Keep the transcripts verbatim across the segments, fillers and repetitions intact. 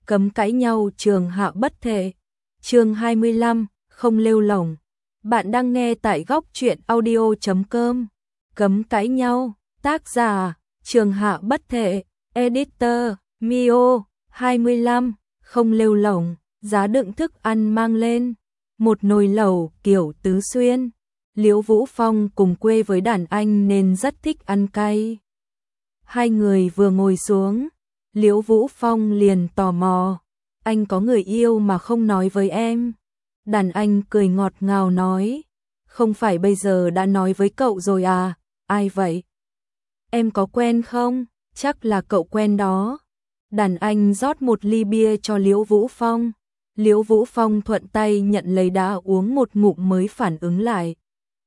cấm cãi nhau trường hạ bất thể. Chương hai mươi lăm, không lêu lổng. Bạn đang nghe tại góc truyện audio chấm com. Cấm cãi nhau, tác giả, trường hạ bất thể, editor, Mio, hai mươi lăm, không lêu lổng, giá đựng thức ăn mang lên. Một nồi lẩu kiểu tứ xuyên. Liễu Vũ Phong cùng quê với đàn anh nên rất thích ăn cay. Hai người vừa ngồi xuống, Liễu Vũ Phong liền tò mò, anh có người yêu mà không nói với em. Đàn anh cười ngọt ngào nói, không phải bây giờ đã nói với cậu rồi à, ai vậy? Em có quen không? Chắc là cậu quen đó. Đàn anh rót một ly bia cho Liễu Vũ Phong. Liễu Vũ Phong thuận tay nhận lấy đã uống một ngụm mới phản ứng lại.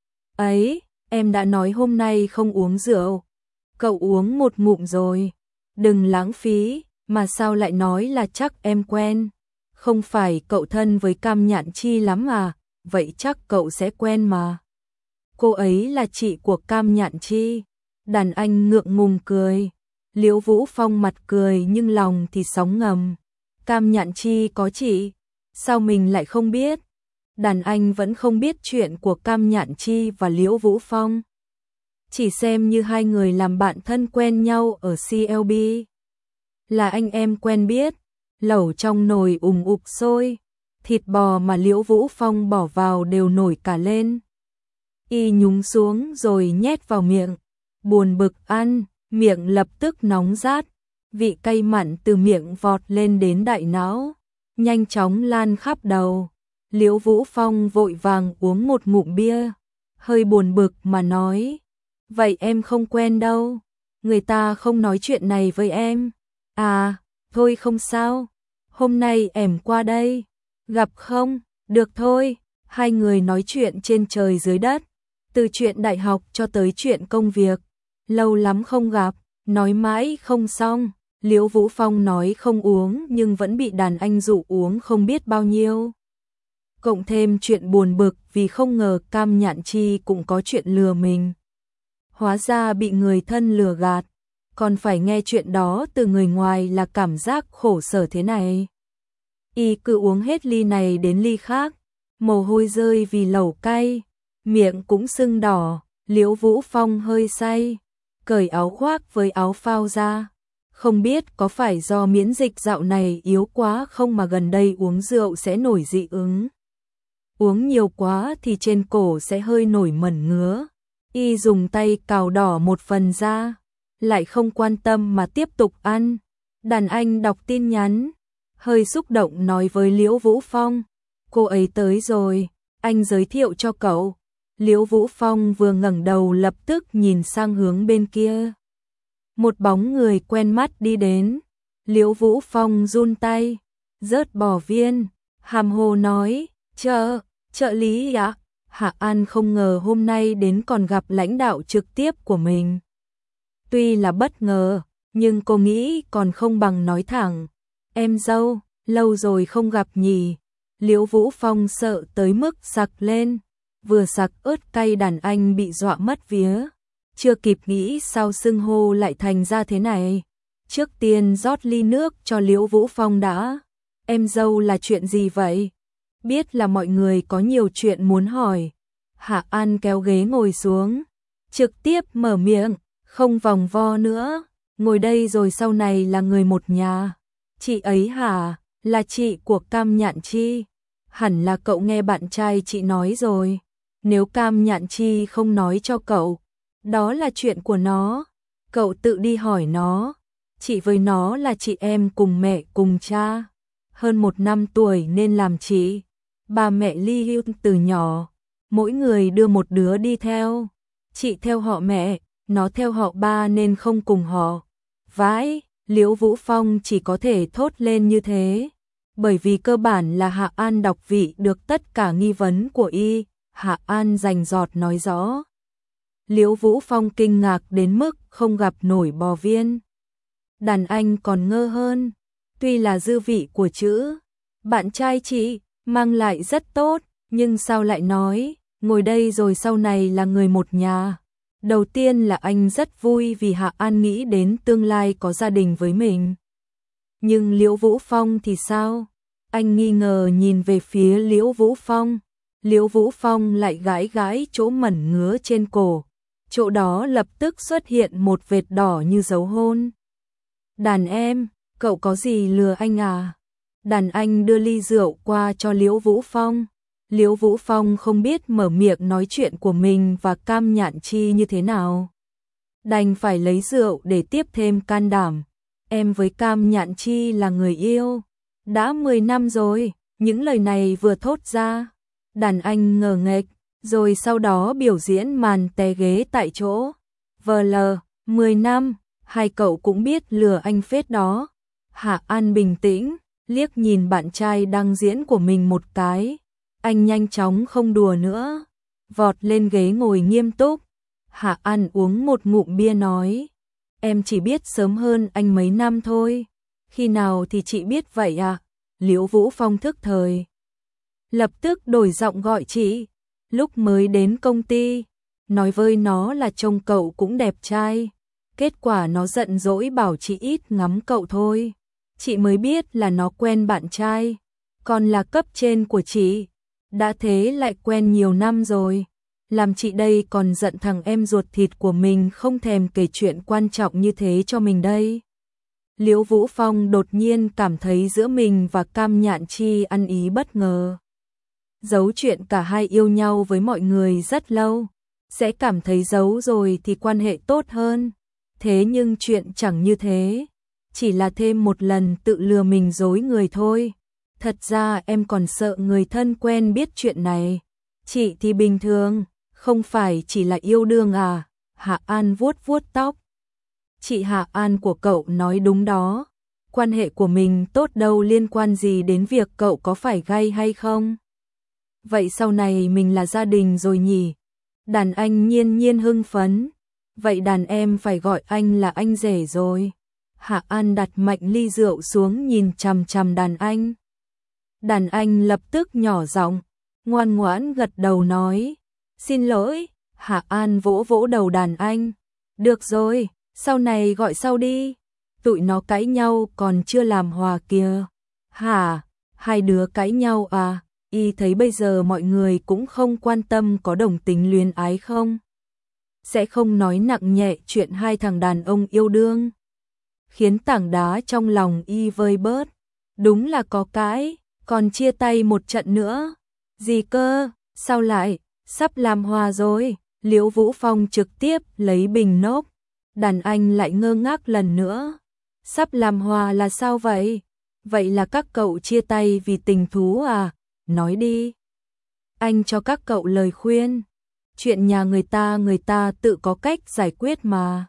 Ấy, em đã nói hôm nay không uống rượu. Cậu uống một ngụm rồi. Đừng lãng phí, mà sao lại nói là chắc em quen. Không phải cậu thân với Cam Nhạn Chi lắm à, vậy chắc cậu sẽ quen mà. Cô ấy là chị của Cam Nhạn Chi. Đàn anh ngượng ngùng cười. Liễu Vũ Phong mặt cười nhưng lòng thì sóng ngầm. Cam Nhạn Chi có chị, sao mình lại không biết? Đàn anh vẫn không biết chuyện của Cam Nhạn Chi và Liễu Vũ Phong. Chỉ xem như hai người làm bạn thân quen nhau ở xê lờ bê. Là anh em quen biết, lẩu trong nồi ùng ục sôi, thịt bò mà Liễu Vũ Phong bỏ vào đều nổi cả lên. Y nhúng xuống rồi nhét vào miệng, buồn bực ăn, miệng lập tức nóng rát, vị cay mặn từ miệng vọt lên đến đại não, nhanh chóng lan khắp đầu. Liễu Vũ Phong vội vàng uống một ngụm bia, hơi buồn bực mà nói, vậy em không quen đâu, người ta không nói chuyện này với em. À, thôi không sao, hôm nay em qua đây, gặp không? Được thôi, hai người nói chuyện trên trời dưới đất, từ chuyện đại học cho tới chuyện công việc, lâu lắm không gặp, nói mãi không xong. Liễu Vũ Phong nói không uống nhưng vẫn bị đàn anh dụ uống không biết bao nhiêu. Cộng thêm chuyện buồn bực vì không ngờ Cam Nhạn Chi cũng có chuyện lừa mình. Hóa ra bị người thân lừa gạt, còn phải nghe chuyện đó từ người ngoài là cảm giác khổ sở thế này. Y cứ uống hết ly này đến ly khác, mồ hôi rơi vì lẩu cay, miệng cũng sưng đỏ. Liễu Vũ Phong hơi say, cởi áo khoác với áo phao ra. Không biết có phải do miễn dịch dạo này yếu quá không mà gần đây uống rượu sẽ nổi dị ứng. Uống nhiều quá thì trên cổ sẽ hơi nổi mẩn ngứa. Y dùng tay cào đỏ một phần ra, lại không quan tâm mà tiếp tục ăn. Đàn anh đọc tin nhắn, hơi xúc động nói với Liễu Vũ Phong, cô ấy tới rồi, anh giới thiệu cho cậu. Liễu Vũ Phong vừa ngẩng đầu lập tức nhìn sang hướng bên kia. Một bóng người quen mắt đi đến. Liễu Vũ Phong run tay, rớt bò viên, hàm hồ nói, chờ, trợ lý ạ. Hạ An không ngờ hôm nay đến còn gặp lãnh đạo trực tiếp của mình. Tuy là bất ngờ, nhưng cô nghĩ còn không bằng nói thẳng. Em dâu, lâu rồi không gặp nhỉ. Liễu Vũ Phong sợ tới mức sặc lên, vừa sặc ớt cay đàn anh bị dọa mất vía. Chưa kịp nghĩ sao xưng hô lại thành ra thế này. Trước tiên rót ly nước cho Liễu Vũ Phong đã. Em dâu là chuyện gì vậy? Biết là mọi người có nhiều chuyện muốn hỏi. Hạ An kéo ghế ngồi xuống, trực tiếp mở miệng, không vòng vo nữa. Ngồi đây rồi sau này là người một nhà. Chị ấy hả? Là chị của Cam Nhạn Chi. Hẳn là cậu nghe bạn trai chị nói rồi. Nếu Cam Nhạn Chi không nói cho cậu, đó là chuyện của nó. Cậu tự đi hỏi nó. Chị với nó là chị em cùng mẹ cùng cha. Hơn một năm tuổi nên làm chị. Ba mẹ ly hưu từ nhỏ, mỗi người đưa một đứa đi theo. Chị theo họ mẹ, nó theo họ ba nên không cùng họ. Vãi, Liễu Vũ Phong chỉ có thể thốt lên như thế. Bởi vì cơ bản là Hạ An đọc vị được tất cả nghi vấn của y. Hạ An rành rọt nói rõ. Liễu Vũ Phong kinh ngạc đến mức không gặp nổi bò viên. Đàn anh còn ngơ hơn. Tuy là dư vị của chữ bạn trai chị mang lại rất tốt, nhưng sao lại nói ngồi đây rồi sau này là người một nhà. Đầu tiên là anh rất vui vì Hạ An nghĩ đến tương lai có gia đình với mình. Nhưng Liễu Vũ Phong thì sao? Anh nghi ngờ nhìn về phía Liễu Vũ Phong. Liễu Vũ Phong lại gãi gãi chỗ mẩn ngứa trên cổ. Chỗ đó lập tức xuất hiện một vệt đỏ như dấu hôn. Đàn em, cậu có gì lừa anh à? Đàn anh đưa ly rượu qua cho Liễu Vũ Phong. Liễu Vũ Phong không biết mở miệng nói chuyện của mình và Cam Nhạn Chi như thế nào. Đành phải lấy rượu để tiếp thêm can đảm. Em với Cam Nhạn Chi là người yêu. Đã mười năm rồi, những lời này vừa thốt ra. Đàn anh ngờ nghệch, rồi sau đó biểu diễn màn té ghế tại chỗ. vê lờ, mười năm, hai cậu cũng biết lừa anh phết đó. Hạ An bình tĩnh, liếc nhìn bạn trai đang diễn của mình một cái. Anh nhanh chóng không đùa nữa, vọt lên ghế ngồi nghiêm túc. Hạ An uống một ngụm bia nói, em chỉ biết sớm hơn anh mấy năm thôi. Khi nào thì chị biết vậy à? Liễu Vũ Phong thức thời, lập tức đổi giọng gọi chị. Lúc mới đến công ty, nói với nó là trông cậu cũng đẹp trai. Kết quả nó giận dỗi bảo chị ít ngắm cậu thôi. Chị mới biết là nó quen bạn trai, còn là cấp trên của chị. Đã thế lại quen nhiều năm rồi. Làm chị đây còn giận thằng em ruột thịt của mình không thèm kể chuyện quan trọng như thế cho mình đây. Liễu Vũ Phong đột nhiên cảm thấy giữa mình và Cam Nhạn Chi ăn ý bất ngờ. Giấu chuyện cả hai yêu nhau với mọi người rất lâu, sẽ cảm thấy giấu rồi thì quan hệ tốt hơn. Thế nhưng chuyện chẳng như thế, chỉ là thêm một lần tự lừa mình dối người thôi. Thật ra em còn sợ người thân quen biết chuyện này. Chị thì bình thường, không phải chỉ là yêu đương à? Hạ An vuốt vuốt tóc. Chị Hạ An của cậu nói đúng đó. Quan hệ của mình tốt đâu liên quan gì đến việc cậu có phải gay hay không? Vậy sau này mình là gia đình rồi nhỉ? Đàn anh nhiên nhiên hưng phấn. Vậy đàn em phải gọi anh là anh rể rồi. Hạ An đặt mạnh ly rượu xuống nhìn chằm chằm đàn anh. Đàn anh lập tức nhỏ giọng, ngoan ngoãn gật đầu nói, xin lỗi. Hạ An vỗ vỗ đầu đàn anh, được rồi, sau này gọi sau đi. Tụi nó cãi nhau còn chưa làm hòa kìa. Hả, hai đứa cãi nhau à? Y thấy bây giờ mọi người cũng không quan tâm có đồng tính luyến ái không? Sẽ không nói nặng nhẹ chuyện hai thằng đàn ông yêu đương. Khiến tảng đá trong lòng Y vơi bớt. Đúng là có cãi, còn chia tay một trận nữa. Gì cơ, sao lại, sắp làm hòa rồi. Liễu Vũ Phong trực tiếp lấy bình nốc. Đàn anh lại ngơ ngác lần nữa. Sắp làm hòa là sao vậy? Vậy là các cậu chia tay vì tình thú à? Nói đi. Anh cho các cậu lời khuyên. Chuyện nhà người ta người ta tự có cách giải quyết mà.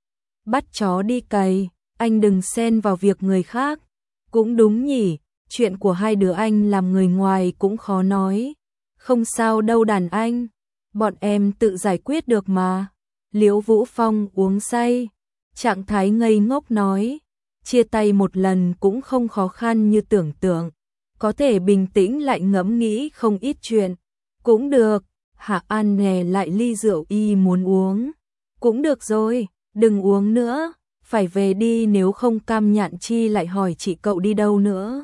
Bắt chó đi cày, anh đừng xen vào việc người khác. Cũng đúng nhỉ, chuyện của hai đứa anh làm người ngoài cũng khó nói. Không sao đâu đàn anh, bọn em tự giải quyết được mà. Liễu Vũ Phong uống say, trạng thái ngây ngốc nói, chia tay một lần cũng không khó khăn như tưởng tượng. Có thể bình tĩnh lại ngẫm nghĩ không ít chuyện. Cũng được. Hạ An nè lại ly rượu Y muốn uống. Cũng được rồi, đừng uống nữa, phải về đi nếu không Cam Nhạn Chi lại hỏi chị cậu đi đâu nữa.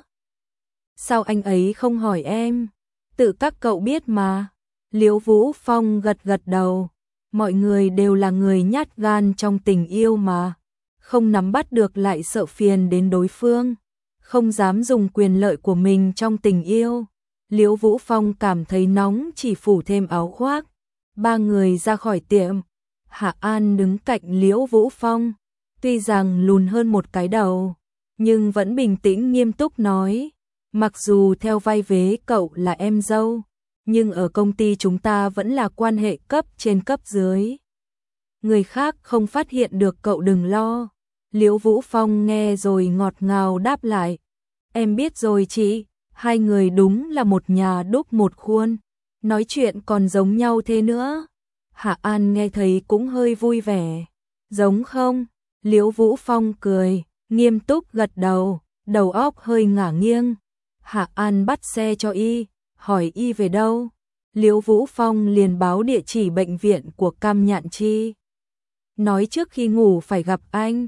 Sao anh ấy không hỏi em? Tự các cậu biết mà. Liễu Vũ Phong gật gật đầu. Mọi người đều là người nhát gan trong tình yêu mà. Không nắm bắt được lại sợ phiền đến đối phương. Không dám dùng quyền lợi của mình trong tình yêu. Liễu Vũ Phong cảm thấy nóng chỉ phủ thêm áo khoác. Ba người ra khỏi tiệm. Hạ An đứng cạnh Liễu Vũ Phong. Tuy rằng lùn hơn một cái đầu, nhưng vẫn bình tĩnh nghiêm túc nói. Mặc dù theo vai vế cậu là em dâu, nhưng ở công ty chúng ta vẫn là quan hệ cấp trên cấp dưới. Người khác không phát hiện được cậu đừng lo. Liễu Vũ Phong nghe rồi ngọt ngào đáp lại. Em biết rồi chị. Hai người đúng là một nhà đúc một khuôn, nói chuyện còn giống nhau thế nữa. Hạ An nghe thấy cũng hơi vui vẻ. Giống không? Liễu Vũ Phong cười, nghiêm túc gật đầu, đầu óc hơi ngả nghiêng. Hạ An bắt xe cho Y, hỏi Y về đâu. Liễu Vũ Phong liền báo địa chỉ bệnh viện của Cam Nhạn Chi. Nói trước khi ngủ phải gặp anh.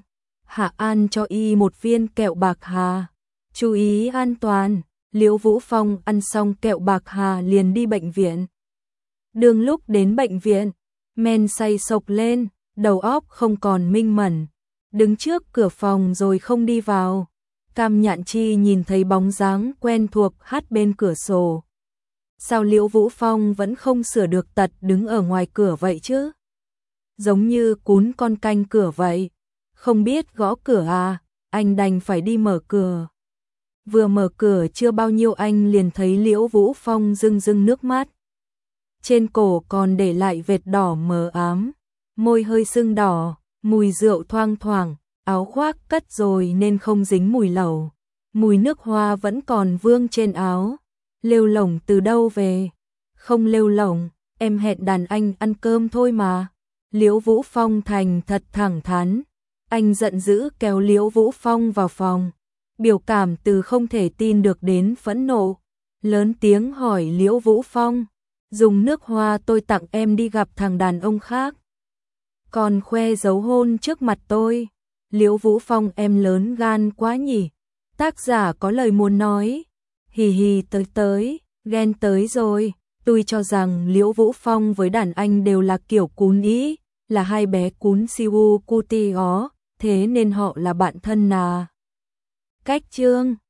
Hạ An cho y một viên kẹo bạc hà. Chú ý an toàn. Liễu Vũ Phong ăn xong kẹo bạc hà liền đi bệnh viện. Đường lúc đến bệnh viện, men say sộc lên, đầu óc không còn minh mẫn, đứng trước cửa phòng rồi không đi vào. Cam Nhạn Chi nhìn thấy bóng dáng quen thuộc hát bên cửa sổ. Sao Liễu Vũ Phong vẫn không sửa được tật đứng ở ngoài cửa vậy chứ? Giống như cún con canh cửa vậy. Không biết gõ cửa à, anh đành phải đi mở cửa. Vừa mở cửa chưa bao nhiêu anh liền thấy Liễu Vũ Phong rưng rưng nước mắt. Trên cổ còn để lại vệt đỏ mờ ám, môi hơi sưng đỏ, mùi rượu thoang thoảng, áo khoác cất rồi nên không dính mùi lẩu. Mùi nước hoa vẫn còn vương trên áo. Lêu lổng từ đâu về? Không lêu lổng, em hẹn đàn anh ăn cơm thôi mà. Liễu Vũ Phong thành thật thẳng thắn. Anh giận dữ kéo Liễu Vũ Phong vào phòng. Biểu cảm từ không thể tin được đến phẫn nộ. Lớn tiếng hỏi Liễu Vũ Phong. Dùng nước hoa tôi tặng em đi gặp thằng đàn ông khác. Còn khoe dấu hôn trước mặt tôi. Liễu Vũ Phong em lớn gan quá nhỉ. Tác giả có lời muốn nói. Hì hì tới tới, ghen tới rồi. Tôi cho rằng Liễu Vũ Phong với đàn anh đều là kiểu cún ý, là hai bé cún siêu cutie ó, thế nên họ là bạn thân à. Cách chương